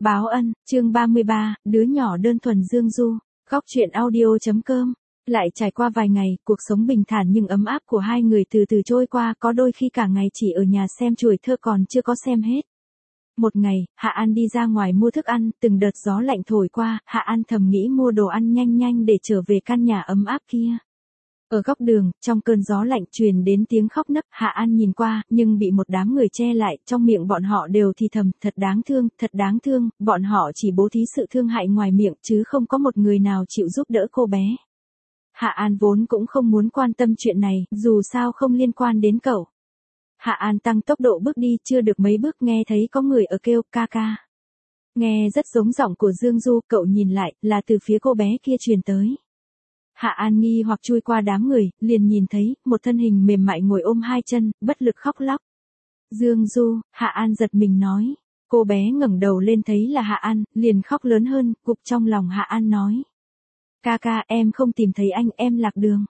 Báo ân, chương 33, đứa nhỏ đơn thuần Dương Du, góc truyện audio.com. Lại trải qua vài ngày, cuộc sống bình thản nhưng ấm áp của hai người từ từ trôi qua, có đôi khi cả ngày chỉ ở nhà xem chuỗi thơ còn chưa có xem hết. Một ngày, Hạ An đi ra ngoài mua thức ăn, từng đợt gió lạnh thổi qua, Hạ An thầm nghĩ mua đồ ăn nhanh nhanh để trở về căn nhà ấm áp kia. Ở góc đường, trong cơn gió lạnh truyền đến tiếng khóc nấc, Hạ An nhìn qua, nhưng bị một đám người che lại, trong miệng bọn họ đều thì thầm, thật đáng thương, bọn họ chỉ bố thí sự thương hại ngoài miệng, chứ không có một người nào chịu giúp đỡ cô bé. Hạ An vốn cũng không muốn quan tâm chuyện này, dù sao không liên quan đến cậu. Hạ An tăng tốc độ bước đi, chưa được mấy bước nghe thấy có người ở kêu, ca ca. Nghe rất giống giọng của Dương Du, cậu nhìn lại, là từ phía cô bé kia truyền tới. Hạ An nghi hoặc chui qua đám người, liền nhìn thấy, một thân hình mềm mại ngồi ôm hai chân, bất lực khóc lóc. Dương Du, Hạ An giật mình nói. Cô bé ngẩng đầu lên thấy là Hạ An, liền khóc lớn hơn, cục trong lòng Hạ An nói. Ca ca, em không tìm thấy anh, em lạc đường.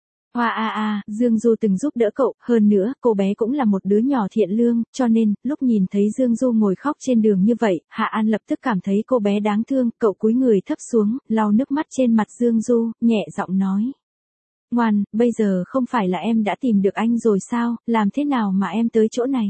Hoa Dương Du từng giúp đỡ cậu, hơn nữa, cô bé cũng là một đứa nhỏ thiện lương, cho nên, lúc nhìn thấy Dương Du ngồi khóc trên đường như vậy, Hạ An lập tức cảm thấy cô bé đáng thương, cậu cúi người thấp xuống, lau nước mắt trên mặt Dương Du, nhẹ giọng nói. Ngoan, bây giờ không phải là em đã tìm được anh rồi sao, làm thế nào mà em tới chỗ này?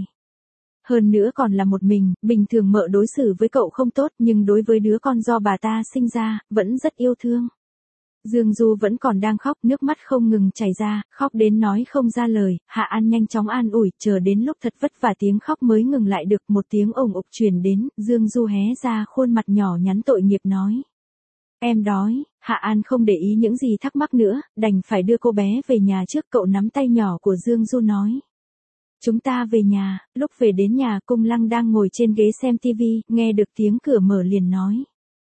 Hơn nữa còn là một mình, bình thường mợ đối xử với cậu không tốt, nhưng đối với đứa con do bà ta sinh ra, vẫn rất yêu thương. Dương Du vẫn còn đang khóc, nước mắt không ngừng chảy ra, khóc đến nói không ra lời, Hạ An nhanh chóng an ủi, chờ đến lúc thật vất vả tiếng khóc mới ngừng lại được, một tiếng ồng ục truyền đến, Dương Du hé ra khuôn mặt nhỏ nhắn tội nghiệp nói. Em đói, Hạ An không để ý những gì thắc mắc nữa, đành phải đưa cô bé về nhà trước, cậu nắm tay nhỏ của Dương Du nói. Chúng ta về nhà, lúc về đến nhà Cung Lăng đang ngồi trên ghế xem tivi, nghe được tiếng cửa mở liền nói.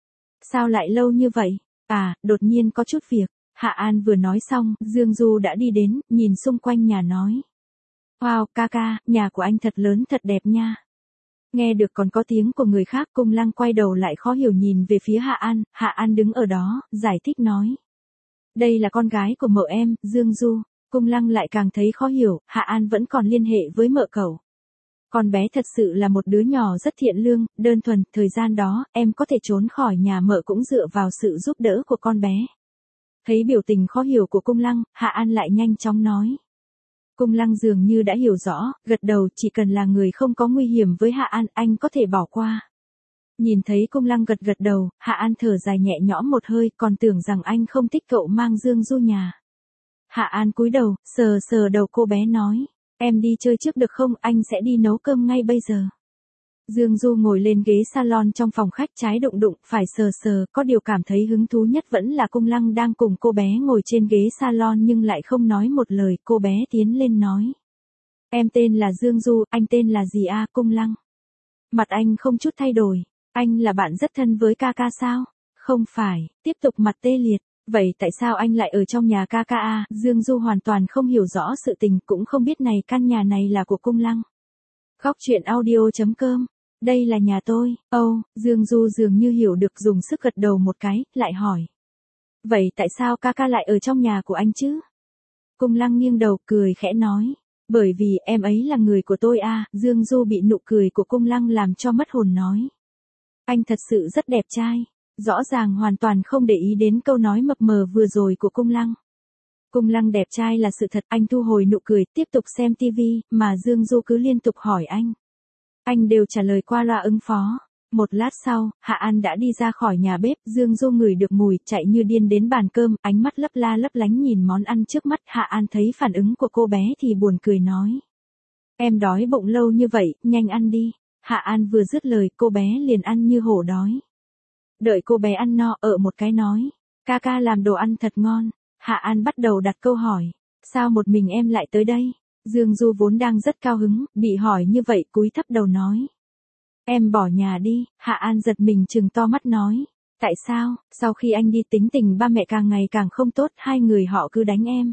Sao lại lâu như vậy? Đột nhiên có chút việc. Hạ An vừa nói xong, Dương Du đã đi đến, nhìn xung quanh nhà nói. Wow, ca ca, nhà của anh thật lớn thật đẹp nha. Nghe được còn có tiếng của người khác, Cung Lăng quay đầu lại khó hiểu nhìn về phía Hạ An đứng ở đó, giải thích nói. Đây là con gái của mợ em, Dương Du. Cung Lăng lại càng thấy khó hiểu, Hạ An vẫn còn liên hệ với mợ cậu. Con bé thật sự là một đứa nhỏ rất thiện lương, đơn thuần, thời gian đó, em có thể trốn khỏi nhà mợ cũng dựa vào sự giúp đỡ của con bé. Thấy biểu tình khó hiểu của Cung Lăng, Hạ An lại nhanh chóng nói. Cung Lăng dường như đã hiểu rõ, gật đầu, chỉ cần là người không có nguy hiểm với Hạ An, anh có thể bỏ qua. Nhìn thấy Cung Lăng gật đầu, Hạ An thở dài nhẹ nhõm một hơi, còn tưởng rằng anh không thích cậu mang Dương Du nhà. Hạ An cúi đầu, sờ đầu cô bé nói. Em đi chơi trước được không, anh sẽ đi nấu cơm ngay bây giờ. Dương Du ngồi lên ghế salon trong phòng khách, trái đụng, phải sờ, có điều cảm thấy hứng thú nhất vẫn là Cung Lăng đang cùng cô bé ngồi trên ghế salon nhưng lại không nói một lời, cô bé tiến lên nói. Em tên là Dương Du, anh tên là gì Cung Lăng? Mặt anh không chút thay đổi, anh là bạn rất thân với ca ca sao? Không phải, tiếp tục mặt tê liệt. Vậy tại sao anh lại ở trong nhà ca ca Dương Du hoàn toàn không hiểu rõ sự tình, cũng không biết này căn nhà này là của Cung Lăng. Góc truyện audio.com. Đây là nhà tôi. Dương Du dường như hiểu được, dùng sức gật đầu một cái, lại hỏi. Vậy tại sao ca ca lại ở trong nhà của anh chứ? Cung Lăng nghiêng đầu, cười khẽ nói. Bởi vì em ấy là người của tôi Dương Du bị nụ cười của Cung Lăng làm cho mất hồn nói. Anh thật sự rất đẹp trai. Rõ ràng hoàn toàn không để ý đến câu nói mập mờ vừa rồi của Cung Lăng. Cung Lăng đẹp trai là sự thật, anh thu hồi nụ cười, tiếp tục xem tivi, mà Dương Du cứ liên tục hỏi anh. Anh đều trả lời qua loa ứng phó. Một lát sau, Hạ An đã đi ra khỏi nhà bếp, Dương Du ngửi được mùi, chạy như điên đến bàn cơm, ánh mắt lấp la lấp lánh nhìn món ăn trước mắt. Hạ An thấy phản ứng của cô bé thì buồn cười nói. Em đói bụng lâu như vậy, nhanh ăn đi. Hạ An vừa dứt lời, cô bé liền ăn như hổ đói. Đợi cô bé ăn no, một cái nói. Ca ca làm đồ ăn thật ngon. Hạ An bắt đầu đặt câu hỏi. Sao một mình em lại tới đây? Dương Du vốn đang rất cao hứng, bị hỏi như vậy cúi thấp đầu nói. Em bỏ nhà đi. Hạ An giật mình trừng to mắt nói. Tại sao? Sau khi anh đi tính tình ba mẹ càng ngày càng không tốt, hai người họ cứ đánh em.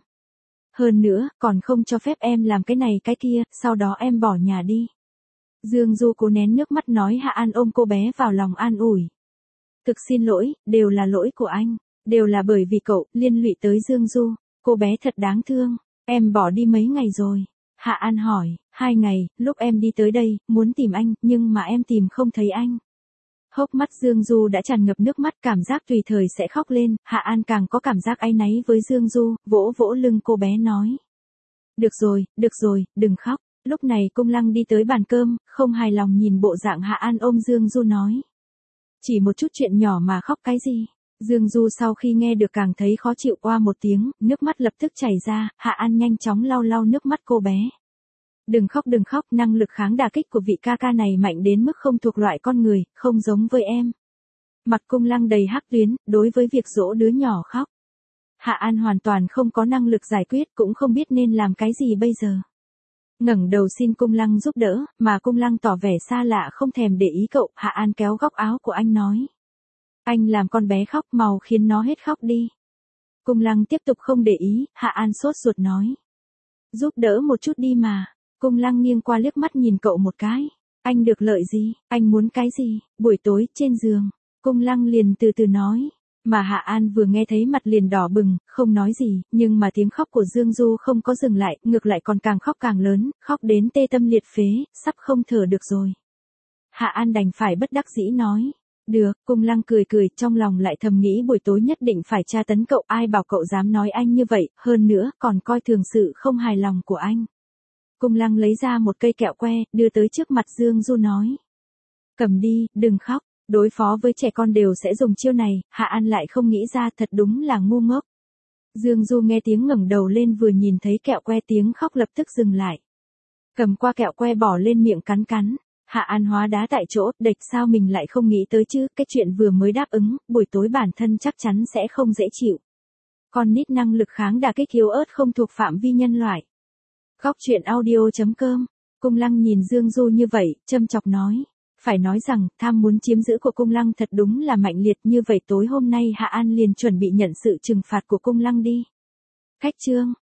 Hơn nữa, còn không cho phép em làm cái này cái kia, sau đó em bỏ nhà đi. Dương Du cố nén nước mắt nói. Hạ An ôm cô bé vào lòng an ủi. Thực xin lỗi, đều là lỗi của anh, đều là bởi vì cậu, liên lụy tới Dương Du, cô bé thật đáng thương, em bỏ đi mấy ngày rồi. Hạ An hỏi, 2 ngày, lúc em đi tới đây, muốn tìm anh, nhưng mà em tìm không thấy anh. Hốc mắt Dương Du đã tràn ngập nước mắt, cảm giác tùy thời sẽ khóc lên, Hạ An càng có cảm giác áy náy với Dương Du, vỗ vỗ lưng cô bé nói. Được rồi, đừng khóc. Lúc này Cung Lăng đi tới bàn cơm, không hài lòng nhìn bộ dạng Hạ An ôm Dương Du nói. Chỉ một chút chuyện nhỏ mà khóc cái gì? Dương Du sau khi nghe được càng thấy khó chịu, oa một tiếng, nước mắt lập tức chảy ra, Hạ An nhanh chóng lau lau nước mắt cô bé. Đừng khóc, năng lực kháng đả kích của vị ca ca này mạnh đến mức không thuộc loại con người, không giống với em. Mặt Cung Lăng đầy hắc tuyến, đối với việc dỗ đứa nhỏ khóc. Hạ An hoàn toàn không có năng lực giải quyết, cũng không biết nên làm cái gì bây giờ. Ngẩng đầu xin Cung Lăng giúp đỡ, mà Cung Lăng tỏ vẻ xa lạ không thèm để ý cậu, Hạ An kéo góc áo của anh nói. Anh làm con bé khóc, mau khiến nó hết khóc đi. Cung Lăng tiếp tục không để ý, Hạ An sốt ruột nói. Giúp đỡ một chút đi mà. Cung Lăng nghiêng qua liếc mắt nhìn cậu một cái. Anh được lợi gì, anh muốn cái gì? Buổi tối, trên giường. Cung Lăng liền từ từ nói. Mà Hạ An vừa nghe thấy mặt liền đỏ bừng, không nói gì, nhưng mà tiếng khóc của Dương Du không có dừng lại, ngược lại còn càng khóc càng lớn, khóc đến tê tâm liệt phế, sắp không thở được rồi. Hạ An đành phải bất đắc dĩ nói. Được, Cung Lăng cười, trong lòng lại thầm nghĩ buổi tối nhất định phải tra tấn cậu, ai bảo cậu dám nói anh như vậy, hơn nữa còn coi thường sự không hài lòng của anh. Cung Lăng lấy ra một cây kẹo que, đưa tới trước mặt Dương Du nói. Cầm đi, đừng khóc, đối phó với trẻ con đều sẽ dùng chiêu này, Hạ An lại không nghĩ ra, thật đúng là ngu ngốc. Dương Du nghe tiếng ngẩng đầu lên, vừa nhìn thấy kẹo que tiếng khóc lập tức dừng lại. Cầm qua kẹo que bỏ lên miệng cắn. Hạ An hóa đá tại chỗ, đệch sao mình lại không nghĩ tới chứ, cái chuyện vừa mới đáp ứng, buổi tối bản thân chắc chắn sẽ không dễ chịu. Con nít năng lực kháng đả kích yếu ớt không thuộc phạm vi nhân loại. Góc truyện audio.com. Cung Lăng nhìn Dương Du như vậy, châm chọc nói. Phải nói rằng, tham muốn chiếm giữ của Cung Lăng thật đúng là mạnh liệt, như vậy tối hôm nay Hạ An liền chuẩn bị nhận sự trừng phạt của Cung Lăng đi. Khách chương.